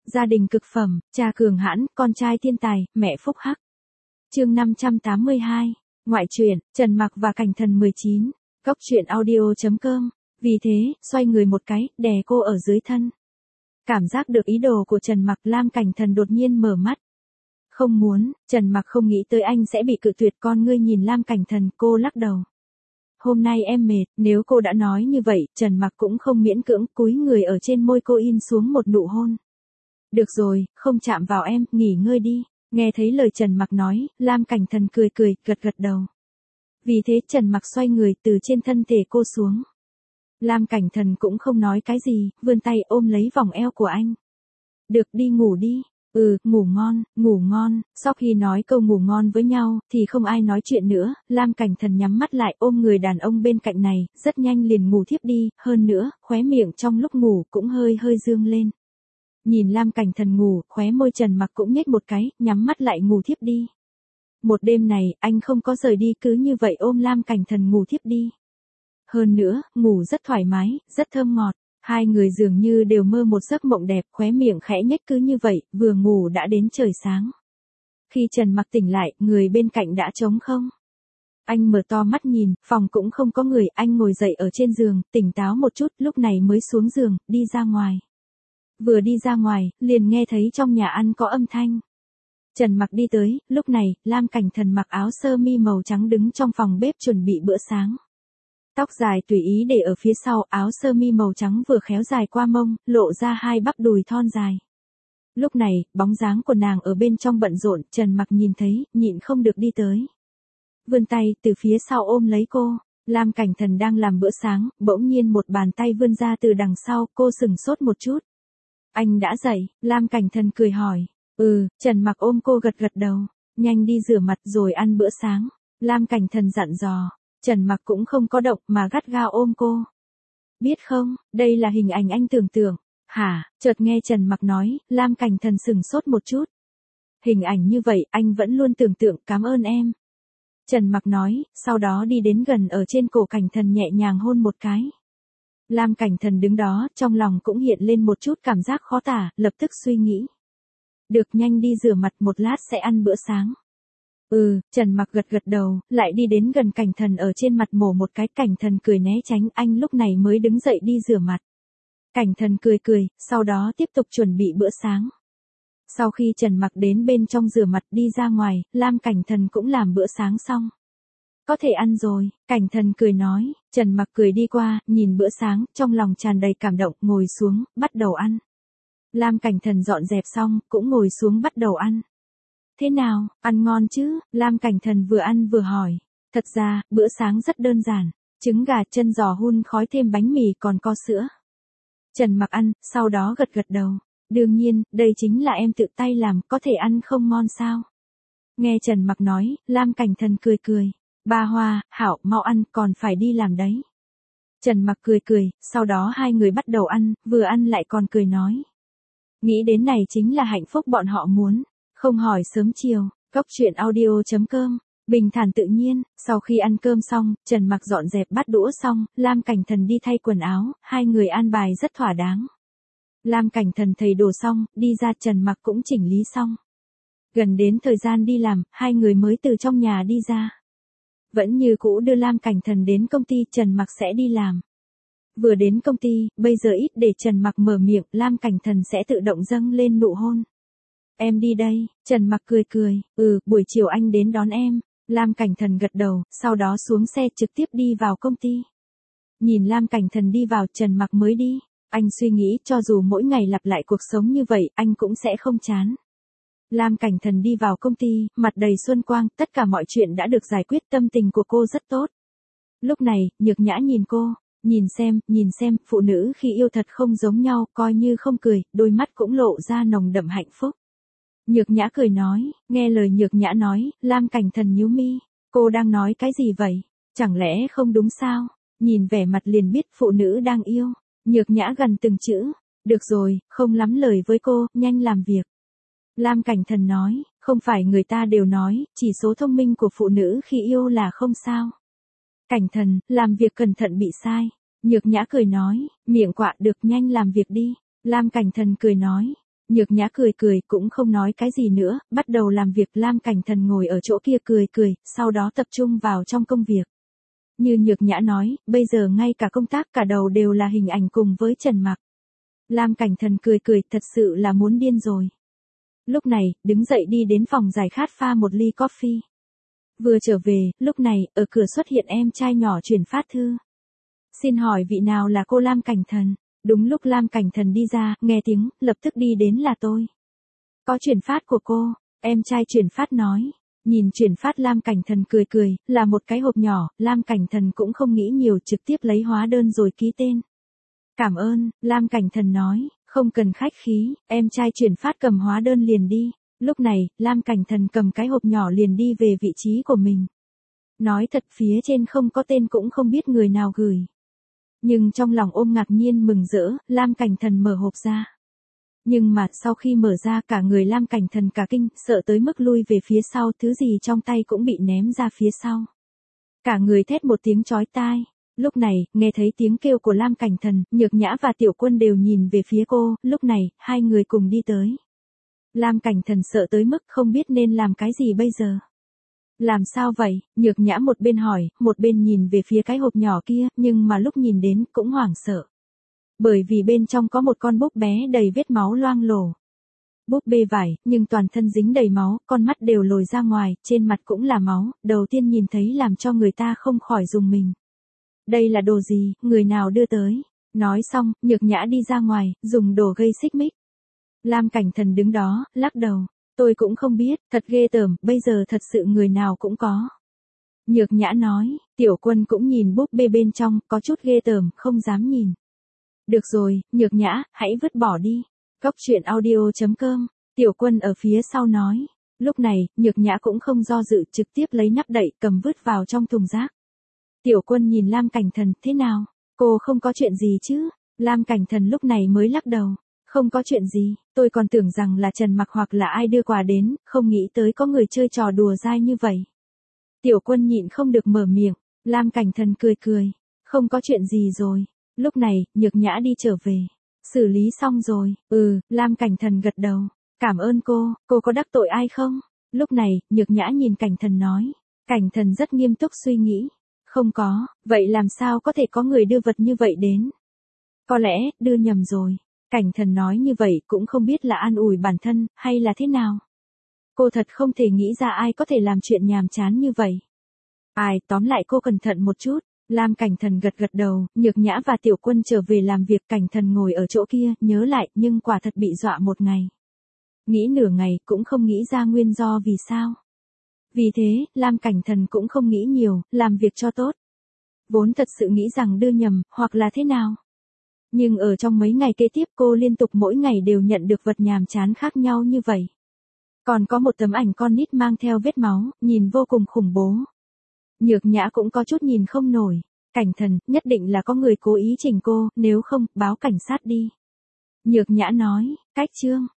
Gia đình cực phẩm, cha cường hãn, con trai thiên tài, mẹ phúc hắc. Chương 582. Ngoại truyện, Trần Mặc và Cảnh Thần 19. Cốc truyện audio.com. Vì thế, xoay người một cái, đè cô ở dưới thân. Cảm giác được ý đồ của Trần Mặc, Lam Cảnh Thần đột nhiên mở mắt. Không muốn, Trần Mặc không nghĩ tới anh sẽ bị cự tuyệt, con ngươi nhìn Lam Cảnh Thần, cô lắc đầu. Hôm nay em mệt, nếu cô đã nói như vậy, Trần Mặc cũng không miễn cưỡng, cúi người ở trên môi cô in xuống một nụ hôn. Được rồi, không chạm vào em, nghỉ ngơi đi. Nghe thấy lời Trần Mặc nói, Lam Cảnh Thần cười cười, gật gật đầu. Vì thế Trần Mặc xoay người từ trên thân thể cô xuống. Lam Cảnh Thần cũng không nói cái gì, vươn tay ôm lấy vòng eo của anh. Được, đi ngủ đi. Ngủ ngon, ngủ ngon. Sau khi nói câu ngủ ngon với nhau, thì không ai nói chuyện nữa, Lam Cảnh Thần nhắm mắt lại ôm người đàn ông bên cạnh này, rất nhanh liền ngủ thiếp đi, hơn nữa, khóe miệng trong lúc ngủ cũng hơi hơi dương lên. Nhìn Lam Cảnh Thần ngủ, khóe môi Trần Mặc cũng nhếch một cái, nhắm mắt lại ngủ thiếp đi. Một đêm này, anh không có rời đi, cứ như vậy ôm Lam Cảnh Thần ngủ thiếp đi. Hơn nữa, ngủ rất thoải mái, rất thơm ngọt. Hai người dường như đều mơ một giấc mộng đẹp, khóe miệng khẽ nhếch, cứ như vậy, vừa ngủ đã đến trời sáng. Khi Trần Mặc tỉnh lại, người bên cạnh đã trống không. Anh mở to mắt nhìn, phòng cũng không có người, anh ngồi dậy ở trên giường, tỉnh táo một chút, lúc này mới xuống giường, đi ra ngoài. Vừa đi ra ngoài, liền nghe thấy trong nhà ăn có âm thanh. Trần Mặc đi tới, lúc này, Lam Cảnh Thần mặc áo sơ mi màu trắng đứng trong phòng bếp chuẩn bị bữa sáng. Tóc dài tùy ý để ở phía sau, áo sơ mi màu trắng vừa khéo dài qua mông, lộ ra hai bắp đùi thon dài. Lúc này, bóng dáng của nàng ở bên trong bận rộn, Trần Mặc nhìn thấy, nhịn không được đi tới. Vươn tay, từ phía sau ôm lấy cô. Lam Cảnh Thần đang làm bữa sáng, bỗng nhiên một bàn tay vươn ra từ đằng sau, cô sừng sốt một chút. Anh đã dậy, Lam Cảnh Thần cười hỏi. Trần Mặc ôm cô gật gật đầu. Nhanh đi rửa mặt rồi ăn bữa sáng. Lam Cảnh Thần dặn dò. Trần Mặc cũng không có động mà gắt gao ôm cô. Biết không, đây là hình ảnh anh tưởng tượng. Hả, chợt nghe Trần Mặc nói, Lam Cảnh Thần sừng sốt một chút. Hình ảnh như vậy anh vẫn luôn tưởng tượng, cảm ơn em. Trần Mặc nói, sau đó đi đến gần ở trên cổ Cảnh Thần nhẹ nhàng hôn một cái. Lam Cảnh Thần đứng đó, trong lòng cũng hiện lên một chút cảm giác khó tả, lập tức suy nghĩ. Được, nhanh đi rửa mặt, một lát sẽ ăn bữa sáng. Trần Mặc gật gật đầu, lại đi đến gần Cảnh Thần ở trên mặt mổ một cái, Cảnh Thần cười né tránh, anh lúc này mới đứng dậy đi rửa mặt. Cảnh Thần cười cười, sau đó tiếp tục chuẩn bị bữa sáng. Sau khi Trần Mặc đến bên trong rửa mặt đi ra ngoài, Lam Cảnh Thần cũng làm bữa sáng xong. Có thể ăn rồi, Cảnh Thần cười nói, Trần Mặc cười đi qua, nhìn bữa sáng, trong lòng tràn đầy cảm động, ngồi xuống, bắt đầu ăn. Lam Cảnh Thần dọn dẹp xong, cũng ngồi xuống bắt đầu ăn. Thế nào, ăn ngon chứ? Lam Cảnh Thần vừa ăn vừa hỏi. Thật ra, bữa sáng rất đơn giản. Trứng gà, chân giò hun khói thêm bánh mì còn có sữa. Trần Mặc ăn, sau đó gật gật đầu. Đương nhiên, đây chính là em tự tay làm, có thể ăn không ngon sao? Nghe Trần Mặc nói, Lam Cảnh Thần cười cười. Ba Hoa, Hảo, mau ăn, còn phải đi làm đấy. Trần Mặc cười cười, sau đó hai người bắt đầu ăn, vừa ăn lại còn cười nói. Nghĩ đến này chính là hạnh phúc bọn họ muốn. Không hỏi sớm chiều, Cốc truyện audio.com. Bình thản tự nhiên, sau khi ăn cơm xong, Trần Mặc dọn dẹp bát đũa xong, Lam Cảnh Thần đi thay quần áo, hai người an bài rất thỏa đáng. Lam Cảnh Thần thầy đồ xong, đi ra, Trần Mặc cũng chỉnh lý xong. Gần đến thời gian đi làm, hai người mới từ trong nhà đi ra. Vẫn như cũ đưa Lam Cảnh Thần đến công ty, Trần Mặc sẽ đi làm. Vừa đến công ty, bây giờ ít để Trần Mặc mở miệng, Lam Cảnh Thần sẽ tự động dâng lên nụ hôn. Em đi đây, Trần Mặc cười cười, buổi chiều anh đến đón em. Lam Cảnh Thần gật đầu, sau đó xuống xe trực tiếp đi vào công ty. Nhìn Lam Cảnh Thần đi vào, Trần Mặc mới đi. Anh suy nghĩ cho dù mỗi ngày lặp lại cuộc sống như vậy, anh cũng sẽ không chán. Lam Cảnh Thần đi vào công ty, mặt đầy xuân quang, tất cả mọi chuyện đã được giải quyết, tâm tình của cô rất tốt. Lúc này, Nhược Nhã nhìn cô, nhìn xem, phụ nữ khi yêu thật không giống nhau, coi như không cười, đôi mắt cũng lộ ra nồng đậm hạnh phúc. Nhược Nhã cười nói, nghe lời Nhược Nhã nói, Lam Cảnh Thần nhíu mi, cô đang nói cái gì vậy? Chẳng lẽ không đúng sao? Nhìn vẻ mặt liền biết phụ nữ đang yêu. Nhược Nhã gần từng chữ, được rồi, không lắm lời với cô, nhanh làm việc. Lam Cảnh Thần nói, không phải người ta đều nói, chỉ số thông minh của phụ nữ khi yêu là không sao. Cảnh Thần, làm việc cẩn thận bị sai. Nhược Nhã cười nói, miệng quạ, được, nhanh làm việc đi. Lam Cảnh Thần cười nói, Nhược Nhã cười cười cũng không nói cái gì nữa, bắt đầu làm việc. Lam Cảnh Thần ngồi ở chỗ kia cười cười, sau đó tập trung vào trong công việc. Như Nhược Nhã nói, bây giờ ngay cả công tác cả đầu đều là hình ảnh cùng với Trần Mặc. Lam Cảnh Thần cười cười, thật sự là muốn điên rồi. Lúc này, đứng dậy đi đến phòng giải khát pha một ly coffee. Vừa trở về, lúc này, ở cửa xuất hiện em trai nhỏ truyền phát thư. Xin hỏi vị nào là cô Lam Cảnh Thần? Đúng lúc Lam Cảnh Thần đi ra, nghe tiếng, lập tức đi đến là tôi. Có truyền phát của cô, em trai truyền phát nói. Nhìn truyền phát Lam Cảnh Thần cười cười, là một cái hộp nhỏ, Lam Cảnh Thần cũng không nghĩ nhiều, trực tiếp lấy hóa đơn rồi ký tên. Cảm ơn, Lam Cảnh Thần nói, không cần khách khí, em trai truyền phát cầm hóa đơn liền đi. Lúc này, Lam Cảnh Thần cầm cái hộp nhỏ liền đi về vị trí của mình. Nói thật, phía trên không có tên cũng không biết người nào gửi. Nhưng trong lòng ôm ngạc nhiên mừng rỡ, Lam Cảnh Thần mở hộp ra. Nhưng mà, sau khi mở ra cả người Lam Cảnh Thần cả kinh, sợ tới mức lui về phía sau, thứ gì trong tay cũng bị ném ra phía sau. Cả người thét một tiếng chói tai. Lúc này, nghe thấy tiếng kêu của Lam Cảnh Thần, Nhược Nhã và Tiểu Quân đều nhìn về phía cô, lúc này, hai người cùng đi tới. Lam Cảnh Thần sợ tới mức không biết nên làm cái gì bây giờ. Làm sao vậy? Nhược Nhã một bên hỏi, một bên nhìn về phía cái hộp nhỏ kia, nhưng mà lúc nhìn đến, cũng hoảng sợ. Bởi vì bên trong có một con búp bé đầy vết máu loang lổ. Búp bê vải, nhưng toàn thân dính đầy máu, con mắt đều lồi ra ngoài, trên mặt cũng là máu, đầu tiên nhìn thấy làm cho người ta không khỏi rùng mình. Đây là đồ gì, người nào đưa tới? Nói xong, Nhược Nhã đi ra ngoài, dùng đồ gây xích mích. Lam Cảnh Thần đứng đó, lắc đầu. Tôi cũng không biết, thật ghê tởm, bây giờ thật sự người nào cũng có. Nhược Nhã nói, Tiểu Quân cũng nhìn búp bê bên trong, có chút ghê tởm, không dám nhìn. Được rồi, Nhược Nhã, hãy vứt bỏ đi. Cốc truyện audio.com, Tiểu Quân ở phía sau nói. Lúc này, Nhược Nhã cũng không do dự, trực tiếp lấy nắp đậy, cầm vứt vào trong thùng rác. Tiểu Quân nhìn Lam Cảnh Thần, thế nào? Cô không có chuyện gì chứ? Lam Cảnh Thần lúc này mới lắc đầu. Không có chuyện gì, tôi còn tưởng rằng là Trần Mặc hoặc là ai đưa quà đến, không nghĩ tới có người chơi trò đùa dai như vậy. Tiểu Quân nhịn không được mở miệng, Lam Cảnh Thần cười cười. Không có chuyện gì rồi. Lúc này, Nhược Nhã đi trở về. Xử lý xong rồi, Lam Cảnh Thần gật đầu. Cảm ơn cô có đắc tội ai không? Lúc này, Nhược Nhã nhìn Cảnh Thần nói. Cảnh Thần rất nghiêm túc suy nghĩ. Không có, vậy làm sao có thể có người đưa vật như vậy đến? Có lẽ, đưa nhầm rồi. Cảnh Thần nói như vậy cũng không biết là an ủi bản thân, hay là thế nào. Cô thật không thể nghĩ ra ai có thể làm chuyện nhàm chán như vậy. Tóm lại cô cẩn thận một chút. Lam Cảnh Thần gật gật đầu, Nhược Nhã và Tiểu Quân trở về làm việc. Cảnh Thần ngồi ở chỗ kia, nhớ lại, nhưng quả thật bị dọa một ngày. Nghĩ nửa ngày, cũng không nghĩ ra nguyên do vì sao. Vì thế, Lam Cảnh Thần cũng không nghĩ nhiều, làm việc cho tốt. Vốn thật sự nghĩ rằng đưa nhầm, hoặc là thế nào. Nhưng ở trong mấy ngày kế tiếp cô liên tục mỗi ngày đều nhận được vật nhàm chán khác nhau như vậy. Còn có một tấm ảnh con nít mang theo vết máu, nhìn vô cùng khủng bố. Nhược Nhã cũng có chút nhìn không nổi. Cảnh Thần, nhất định là có người cố ý chỉnh cô, nếu không, báo cảnh sát đi. Nhược Nhã nói, cách chương.